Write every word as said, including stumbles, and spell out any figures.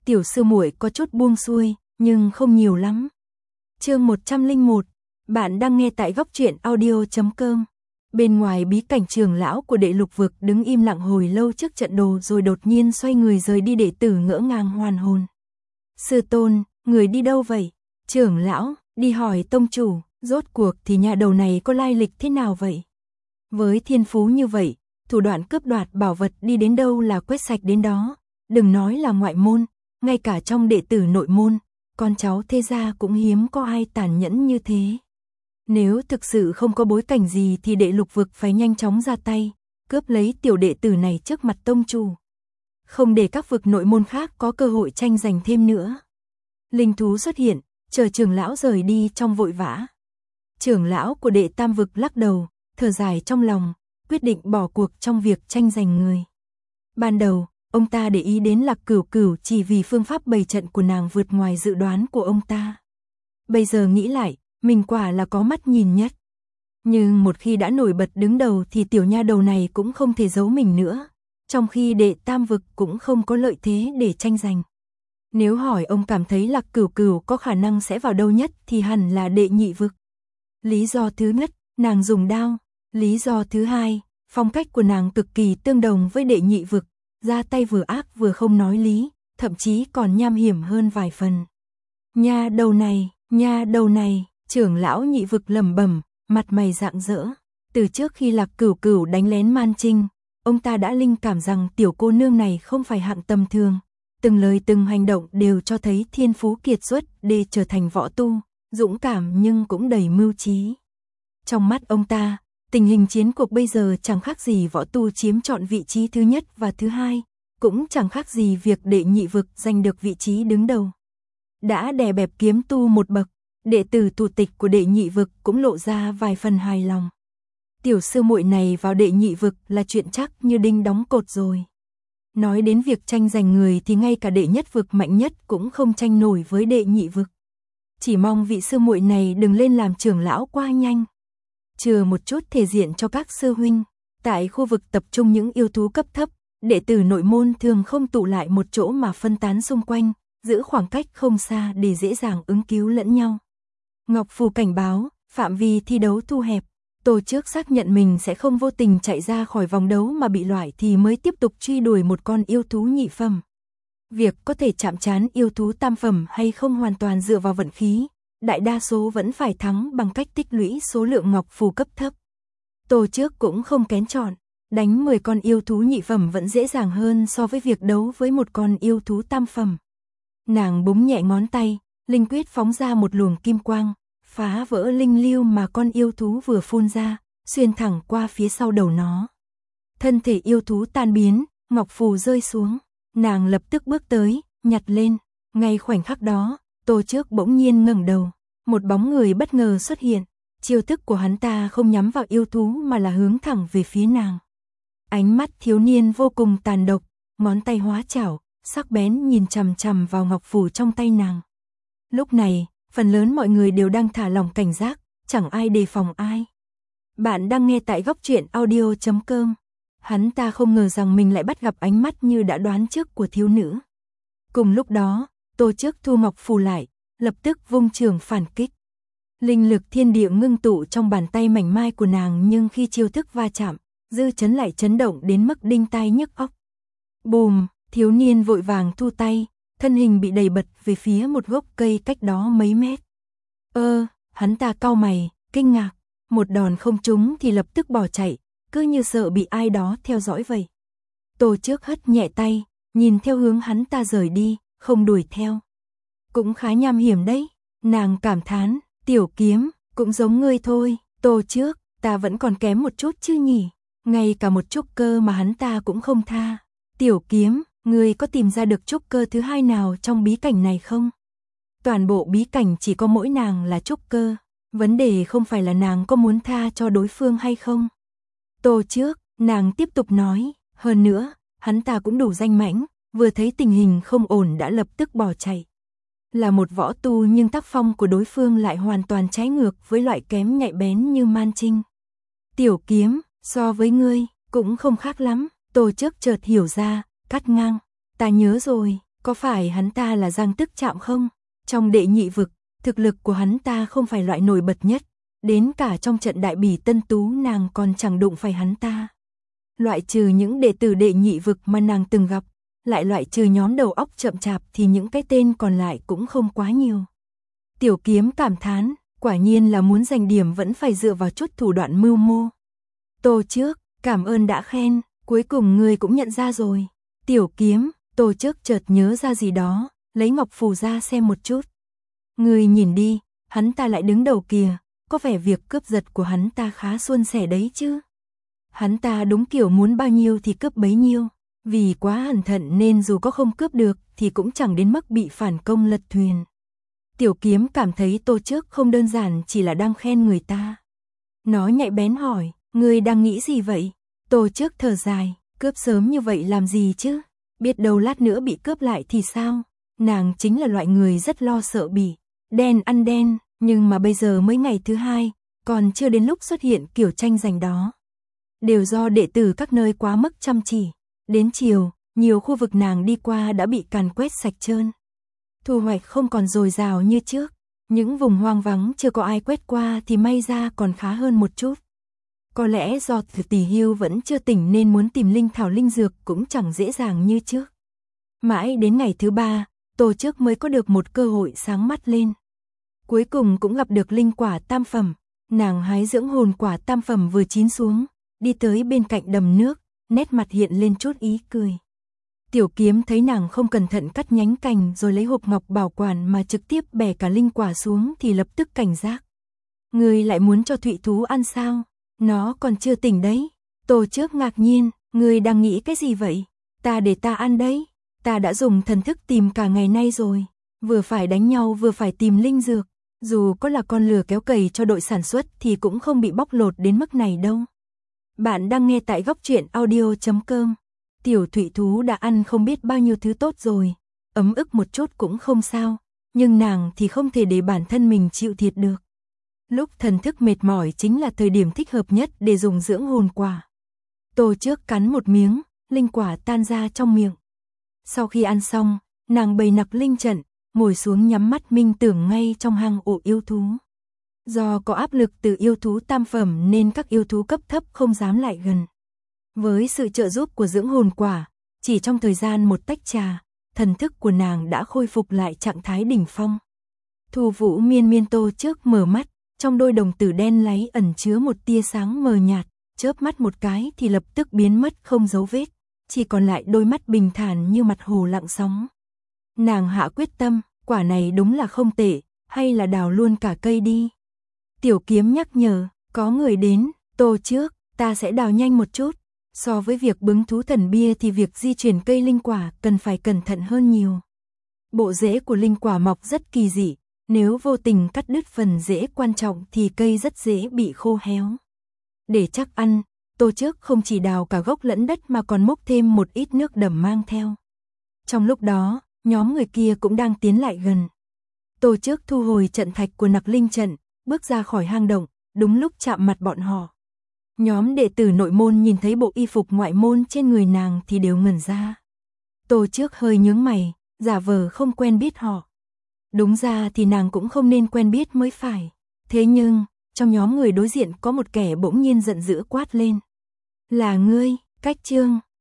tiểu sư muội có chút buông xuôi, nhưng không nhiều lắm. Chương một trăm lẻ một, bạn đang nghe tại góc truyện audio chấm com. Bên ngoài bí cảnh trưởng lão của Đệ Lục Vực đứng im lặng hồi lâu trước trận đồ rồi đột nhiên xoay người rời đi, đệ tử ngỡ ngàng hoàn hồn. Sư tôn, người đi đâu vậy? Trưởng lão, đi hỏi tông chủ, rốt cuộc thì nhà đầu này có lai lịch thế nào vậy? Với thiên phú như vậy, thủ đoạn cướp đoạt bảo vật đi đến đâu là quét sạch đến đó, đừng nói là ngoại môn, ngay cả trong đệ tử nội môn, con cháu thế gia cũng hiếm có ai tàn nhẫn như thế. Nếu thực sự không có bối cảnh gì thì Đệ Lục Vực phải nhanh chóng ra tay, cướp lấy tiểu đệ tử này trước mặt tông chủ. Không để các vực nội môn khác có cơ hội tranh giành thêm nữa. Linh thú xuất hiện, chờ trưởng lão rời đi trong vội vã. Trưởng lão của Đệ Tam Vực lắc đầu, thở dài trong lòng, quyết định bỏ cuộc trong việc tranh giành người. Ban đầu, ông ta để ý đến Lạc Cửu Cửu chỉ vì phương pháp bày trận của nàng vượt ngoài dự đoán của ông ta. Bây giờ nghĩ lại, mình quả là có mắt nhìn nhất. Nhưng một khi đã nổi bật đứng đầu thì tiểu nha đầu này cũng không thể giấu mình nữa, trong khi Đệ Tam Vực cũng không có lợi thế để tranh giành. Nếu hỏi ông cảm thấy Lạc Cửu Cửu có khả năng sẽ vào đâu nhất thì hẳn là Đệ Nhị Vực. Lý do thứ nhất, nàng dùng đao. Lý do thứ hai, phong cách của nàng cực kỳ tương đồng với Đệ Nhị Vực, ra tay vừa ác vừa không nói lý, thậm chí còn nham hiểm hơn vài phần. Nha đầu này, nha đầu này, trưởng lão Nhị Vực lẩm bẩm, mặt mày rạng rỡ. Từ trước khi Lạc Cửu Cửu đánh lén Man Trinh, ông ta đã linh cảm rằng tiểu cô nương này không phải hạng tầm thường. Từng lời từng hành động đều cho thấy thiên phú kiệt xuất để trở thành võ tu, dũng cảm nhưng cũng đầy mưu trí. Trong mắt ông ta, tình hình chiến cuộc bây giờ chẳng khác gì võ tu chiếm trọn vị trí thứ nhất và thứ hai, cũng chẳng khác gì việc Đệ Nhị Vực giành được vị trí đứng đầu. Đã đè bẹp kiếm tu một bậc, đệ tử thủ tịch của Đệ Nhị Vực cũng lộ ra vài phần hài lòng. Tiểu sư muội này vào Đệ Nhị Vực là chuyện chắc như đinh đóng cột rồi. Nói đến việc tranh giành người thì ngay cả Đệ Nhất Vực mạnh nhất cũng không tranh nổi với Đệ Nhị Vực. Chỉ mong vị sư muội này đừng lên làm trưởng lão quá nhanh. Chừa một chút thể diện cho các sư huynh. Tại khu vực tập trung những yêu thú cấp thấp, đệ tử nội môn thường không tụ lại một chỗ mà phân tán xung quanh, giữ khoảng cách không xa để dễ dàng ứng cứu lẫn nhau. Ngọc phù cảnh báo, phạm vi thi đấu thu hẹp. Tô Trước xác nhận mình sẽ không vô tình chạy ra khỏi vòng đấu mà bị loại thì mới tiếp tục truy đuổi một con yêu thú nhị phẩm. Việc có thể chạm trán yêu thú tam phẩm hay không hoàn toàn dựa vào vận khí, đại đa số vẫn phải thắng bằng cách tích lũy số lượng ngọc phù cấp thấp. Tô Trước cũng không kén chọn, đánh mười con yêu thú nhị phẩm vẫn dễ dàng hơn so với việc đấu với một con yêu thú tam phẩm. Nàng búng nhẹ ngón tay, linh quyết phóng ra một luồng kim quang, phá vỡ linh lưu mà con yêu thú vừa phun ra, xuyên thẳng qua phía sau đầu nó. Thân thể yêu thú tan biến, ngọc phù rơi xuống, nàng lập tức bước tới, nhặt lên. Ngay khoảnh khắc đó, Tô Trước bỗng nhiên ngẩng đầu, một bóng người bất ngờ xuất hiện, chiêu thức của hắn ta không nhắm vào yêu thú mà là hướng thẳng về phía nàng. Ánh mắt thiếu niên vô cùng tàn độc, ngón tay hóa chảo, sắc bén nhìn chằm chằm vào ngọc phù trong tay nàng. Lúc này, phần lớn mọi người đều đang thả lỏng cảnh giác, chẳng ai đề phòng ai. Bạn đang nghe tại góc truyện audio chấm com. Hắn ta không ngờ rằng mình lại bắt gặp ánh mắt như đã đoán trước của thiếu nữ. Cùng lúc đó, Tô Trước thu ngọc phù lại, lập tức vung trường phản kích. Linh lực thiên địa ngưng tụ trong bàn tay mảnh mai của nàng, nhưng khi chiêu thức va chạm, dư chấn lại chấn động đến mức đinh tai nhức óc. Bùm, thiếu niên vội vàng thu tay, thân hình bị đẩy bật về phía một gốc cây cách đó mấy mét. Ơ, hắn ta cau mày, kinh ngạc, một đòn không trúng thì lập tức bỏ chạy, cứ như sợ bị ai đó theo dõi vậy. Tô Trước hất nhẹ tay, nhìn theo hướng hắn ta rời đi, không đuổi theo. Cũng khá nham hiểm đấy, nàng cảm thán, tiểu kiếm, cũng giống ngươi thôi, Tô Trước, ta vẫn còn kém một chút chứ nhỉ, ngay cả một trúc cơ mà hắn ta cũng không tha. Tiểu kiếm, ngươi có tìm ra được trúc cơ thứ hai nào trong bí cảnh này không? Toàn bộ bí cảnh chỉ có mỗi nàng là trúc cơ, vấn đề không phải là nàng có muốn tha cho đối phương hay không. Tô Trước, nàng tiếp tục nói, hơn nữa, hắn ta cũng đủ danh mãnh, vừa thấy tình hình không ổn đã lập tức bỏ chạy. Là một võ tu nhưng tác phong của đối phương lại hoàn toàn trái ngược với loại kém nhạy bén như Man Trinh. Tiểu kiếm, so với ngươi, cũng không khác lắm. Tô Trước chợt hiểu ra, cắt ngang, ta nhớ rồi, Có phải hắn ta là Giang Tức Trạm không? Trong đệ nhị vực, thực lực của hắn ta không phải loại nổi bật nhất, đến cả trong trận đại bỉ Tân Tú nàng còn chẳng đụng phải hắn ta. Loại trừ những đệ tử đệ nhị vực mà nàng từng gặp, lại loại trừ nhóm đầu óc chậm chạp thì những cái tên còn lại cũng không quá nhiều. Tiểu Kiếm cảm thán, quả nhiên là muốn giành điểm vẫn phải dựa vào chút thủ đoạn mưu mô. Tô Trước, cảm ơn đã khen, cuối cùng ngươi cũng nhận ra rồi. Tiểu Kiếm, Tô Trước chợt nhớ ra gì đó, lấy ngọc phù ra xem một chút. Ngươi nhìn đi, hắn ta lại đứng đầu kìa, có vẻ việc cướp giật của hắn ta khá suôn sẻ đấy chứ. Hắn ta đúng kiểu muốn bao nhiêu thì cướp bấy nhiêu, vì quá cẩn thận nên dù có không cướp được thì cũng chẳng đến mức bị phản công lật thuyền. Tiểu Kiếm cảm thấy Tô Trước không đơn giản chỉ là đang khen người ta. Nó nhạy bén hỏi, ngươi đang nghĩ gì vậy? Tô Trước thở dài, cướp sớm như vậy làm gì chứ? Biết đâu lát nữa bị cướp lại thì sao? Nàng chính là loại người rất lo sợ bị đen ăn đen, nhưng mà bây giờ mới ngày thứ hai, còn chưa đến lúc xuất hiện kiểu tranh giành đó. Đều do đệ tử các nơi quá mức chăm chỉ. Đến chiều, nhiều khu vực nàng đi qua đã bị càn quét sạch trơn. Thu hoạch không còn dồi dào như trước. Những vùng hoang vắng chưa có ai quét qua thì may ra còn khá hơn một chút. Có lẽ do Tỷ Hưu vẫn chưa tỉnh nên muốn tìm linh thảo linh dược cũng chẳng dễ dàng như trước. Mãi đến ngày thứ ba, Tô Trước mới có được một cơ hội sáng mắt lên. Cuối cùng cũng gặp được linh quả tam phẩm. Nàng hái dưỡng hồn quả tam phẩm vừa chín xuống, đi tới bên cạnh đầm nước, nét mặt hiện lên chút ý cười. Tiểu Kiếm thấy nàng không cẩn thận cắt nhánh cành rồi lấy hộp ngọc bảo quản mà trực tiếp bẻ cả linh quả xuống thì lập tức cảnh giác. Ngươi lại muốn cho thụy thú ăn sao? Nó còn chưa tỉnh đấy. Tô Trước ngạc nhiên, ngươi đang nghĩ cái gì vậy? Ta để ta ăn đấy. Ta đã dùng thần thức tìm cả ngày nay rồi. Vừa phải đánh nhau vừa phải tìm linh dược. Dù có là con lừa kéo cày cho đội sản xuất thì cũng không bị bóc lột đến mức này đâu. Bạn đang nghe tại góc truyện audio chấm com. Tiểu thụy thú đã ăn không biết bao nhiêu thứ tốt rồi. Ấm ức một chút cũng không sao. Nhưng nàng thì không thể để bản thân mình chịu thiệt được. Lúc thần thức mệt mỏi chính là thời điểm thích hợp nhất để dùng dưỡng hồn quả. Tô Trước cắn một miếng, linh quả tan ra trong miệng. Sau khi ăn xong, nàng bày nặc linh trận, ngồi xuống nhắm mắt minh tưởng ngay trong hang ổ yêu thú. Do có áp lực từ yêu thú tam phẩm nên các yêu thú cấp thấp không dám lại gần. Với sự trợ giúp của dưỡng hồn quả, chỉ trong thời gian một tách trà, thần thức của nàng đã khôi phục lại trạng thái đỉnh phong. Thu Vũ miên miên Tô Trước mở mắt, trong đôi đồng tử đen láy ẩn chứa một tia sáng mờ nhạt, chớp mắt một cái thì lập tức biến mất không dấu vết, chỉ còn lại đôi mắt bình thản như mặt hồ lặng sóng. Nàng hạ quyết tâm, quả này đúng là không tệ, hay là đào luôn cả cây đi. Tiểu Kiếm nhắc nhở, có người đến, Tô Trước, ta sẽ đào nhanh một chút. So với việc bứng thú thần bia thì việc di chuyển cây linh quả cần phải cẩn thận hơn nhiều. Bộ rễ của linh quả mọc rất kỳ dị, nếu vô tình cắt đứt phần rễ quan trọng thì cây rất dễ bị khô héo. Để chắc ăn, Tô Trước không chỉ đào cả gốc lẫn đất mà còn múc thêm một ít nước đầm mang theo. Trong lúc đó, nhóm người kia cũng đang tiến lại gần. Tô Trước thu hồi trận thạch của nặc linh trận, bước ra khỏi hang động, đúng lúc chạm mặt bọn họ. Nhóm đệ tử nội môn nhìn thấy bộ y phục ngoại môn trên người nàng thì đều ngẩn ra. Tô Trước hơi nhướng mày, giả vờ không quen biết họ. Đúng ra thì nàng cũng không nên quen biết mới phải. Thế nhưng, trong nhóm người đối diện có một kẻ bỗng nhiên giận dữ quát lên. Là ngươi, Cách Trương,